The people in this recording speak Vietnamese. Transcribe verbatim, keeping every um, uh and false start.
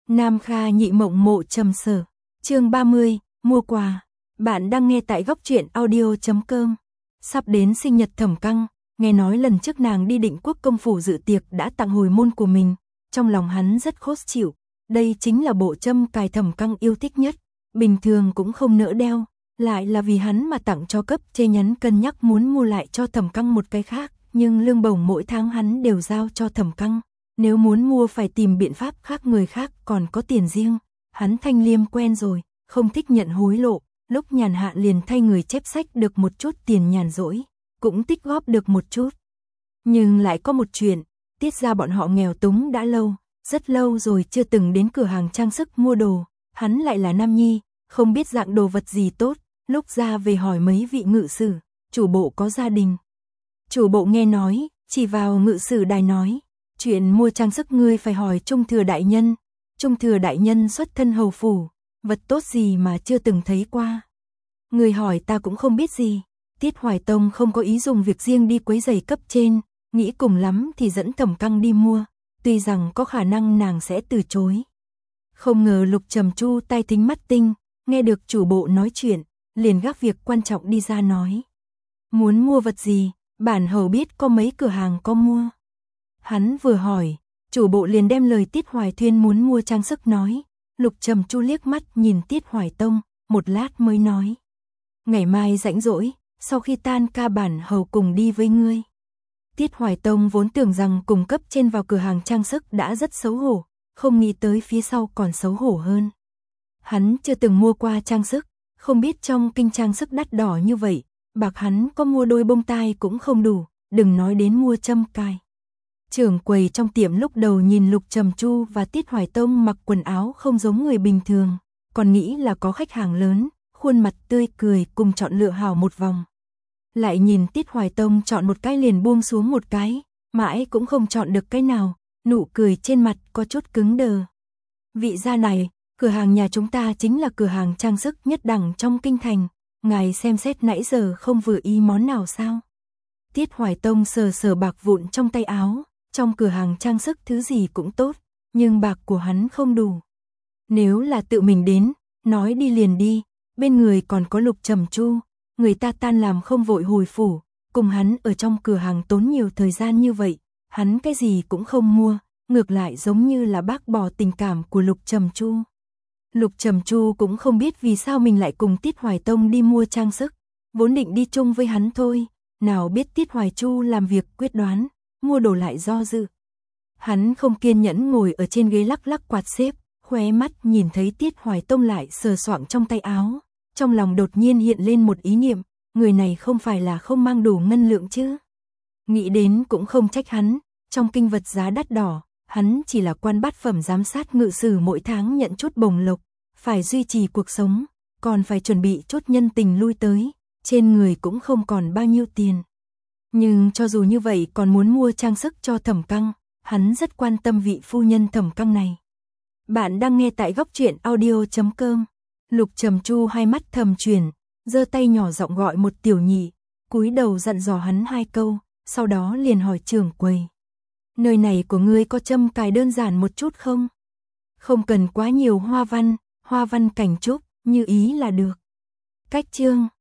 Nam Kha nhị mộng mộ trầm sở. Chương ba mươi, mua quà. Bạn đang nghe tại góc truyện audio chấm com. Sắp đến sinh nhật Thẩm Căng, nghe nói lần trước nàng đi Định Quốc công phủ dự tiệc đã tặng hồi môn của mình, trong lòng hắn rất khó chịu. Đây chính là bộ châm cài Thẩm Căng yêu thích nhất, bình thường cũng không nỡ đeo, lại là vì hắn mà tặng cho cấp trên nhắn cân nhắc muốn mua lại cho Thẩm Căng một cái khác, nhưng lương bổng mỗi tháng hắn đều giao cho Thẩm Căng. Nếu muốn mua phải tìm biện pháp khác, người khác còn có tiền riêng. Hắn thanh liêm quen rồi, không thích nhận hối lộ, lúc nhàn hạ liền thay người chép sách được một chút tiền nhàn rỗi, cũng tích góp được một chút. Nhưng lại có một chuyện, tiết ra bọn họ nghèo túng đã lâu, rất lâu rồi chưa từng đến cửa hàng trang sức mua đồ, hắn lại là nam nhi, không biết dạng đồ vật gì tốt, lúc ra về hỏi mấy vị ngự sử, chủ bộ có gia đình. Chủ bộ nghe nói, chỉ vào ngự sử đài nói, chuyện mua trang sức ngươi phải hỏi Trung thừa đại nhân. Trung thừa đại nhân xuất thân hầu phủ, vật tốt gì mà chưa từng thấy qua. Người hỏi ta cũng không biết gì. Tiết Hoài Tông không có ý dùng việc riêng đi quấy rầy cấp trên, nghĩ cùng lắm thì dẫn Thẩm Căng đi mua, tuy rằng có khả năng nàng sẽ từ chối. Không ngờ Lục Trầm Chu tai thính mắt tinh, nghe được chủ bộ nói chuyện, liền gác việc quan trọng đi ra nói. Muốn mua vật gì, bản hầu biết có mấy cửa hàng có mua. Hắn vừa hỏi, chủ bộ liền đem lời Tiết Hoài Thuyên muốn mua trang sức nói. Lục Trầm Chu liếc mắt nhìn Tiết Hoài Tông, một lát mới nói. Ngày mai rảnh rỗi, sau khi tan ca bản hầu cùng đi với ngươi. Tiết Hoài Tông vốn tưởng rằng cùng cấp trên vào cửa hàng trang sức đã rất xấu hổ, không nghĩ tới phía sau còn xấu hổ hơn. Hắn chưa từng mua qua trang sức, không biết trong kinh trang sức đắt đỏ như vậy, bạc hắn có mua đôi bông tai cũng không đủ, đừng nói đến mua châm cài. Trưởng quầy trong tiệm lúc đầu nhìn Lục Trầm Chu và Tiết Hoài Tông mặc quần áo không giống người bình thường, còn nghĩ là có khách hàng lớn, khuôn mặt tươi cười cùng chọn lựa hảo một vòng. Lại nhìn Tiết Hoài Tông chọn một cái liền buông xuống một cái, mãi cũng không chọn được cái nào, nụ cười trên mặt có chút cứng đờ. Vị gia này, cửa hàng nhà chúng ta chính là cửa hàng trang sức nhất đẳng trong kinh thành, ngài xem xét nãy giờ không vừa ý món nào sao? Tiết Hoài Tông sờ sờ bạc vụn trong tay áo. Trong cửa hàng trang sức thứ gì cũng tốt, nhưng bạc của hắn không đủ. Nếu là tự mình đến, nói đi liền đi, bên người còn có Lục Trầm Chu, người ta tan làm không vội hồi phủ, cùng hắn ở trong cửa hàng tốn nhiều thời gian như vậy, hắn cái gì cũng không mua, ngược lại giống như là bác bỏ tình cảm của Lục Trầm Chu. Lục Trầm Chu cũng không biết vì sao mình lại cùng Tiết Hoài Tông đi mua trang sức, vốn định đi chung với hắn thôi, nào biết Tiết Hoài Chu làm việc quyết đoán. Mua đồ lại do dự. Hắn không kiên nhẫn ngồi ở trên ghế lắc lắc quạt xếp, khóe mắt nhìn thấy Tiết Hoài Tông lại sờ soạng trong tay áo, trong lòng đột nhiên hiện lên một ý niệm, người này không phải là không mang đủ ngân lượng chứ. Nghĩ đến cũng không trách hắn, trong kinh vật giá đắt đỏ, hắn chỉ là quan bát phẩm giám sát ngự sử mỗi tháng nhận chút bổng lộc, phải duy trì cuộc sống, còn phải chuẩn bị chút nhân tình lui tới, trên người cũng không còn bao nhiêu tiền. Nhưng cho dù như vậy còn muốn mua trang sức cho Thẩm Căng, hắn rất quan tâm vị phu nhân Thẩm Căng này. Bạn đang nghe tại góc truyện audio chấm com. Lục Trầm Chu hai mắt thầm chuyển, giơ tay nhỏ giọng gọi một tiểu nhị, cúi đầu dặn dò hắn hai câu, sau đó liền hỏi trưởng quầy. Nơi này của ngươi có châm cài đơn giản một chút không? Không cần quá nhiều hoa văn, hoa văn cảnh trúc, như ý là được. Cách chương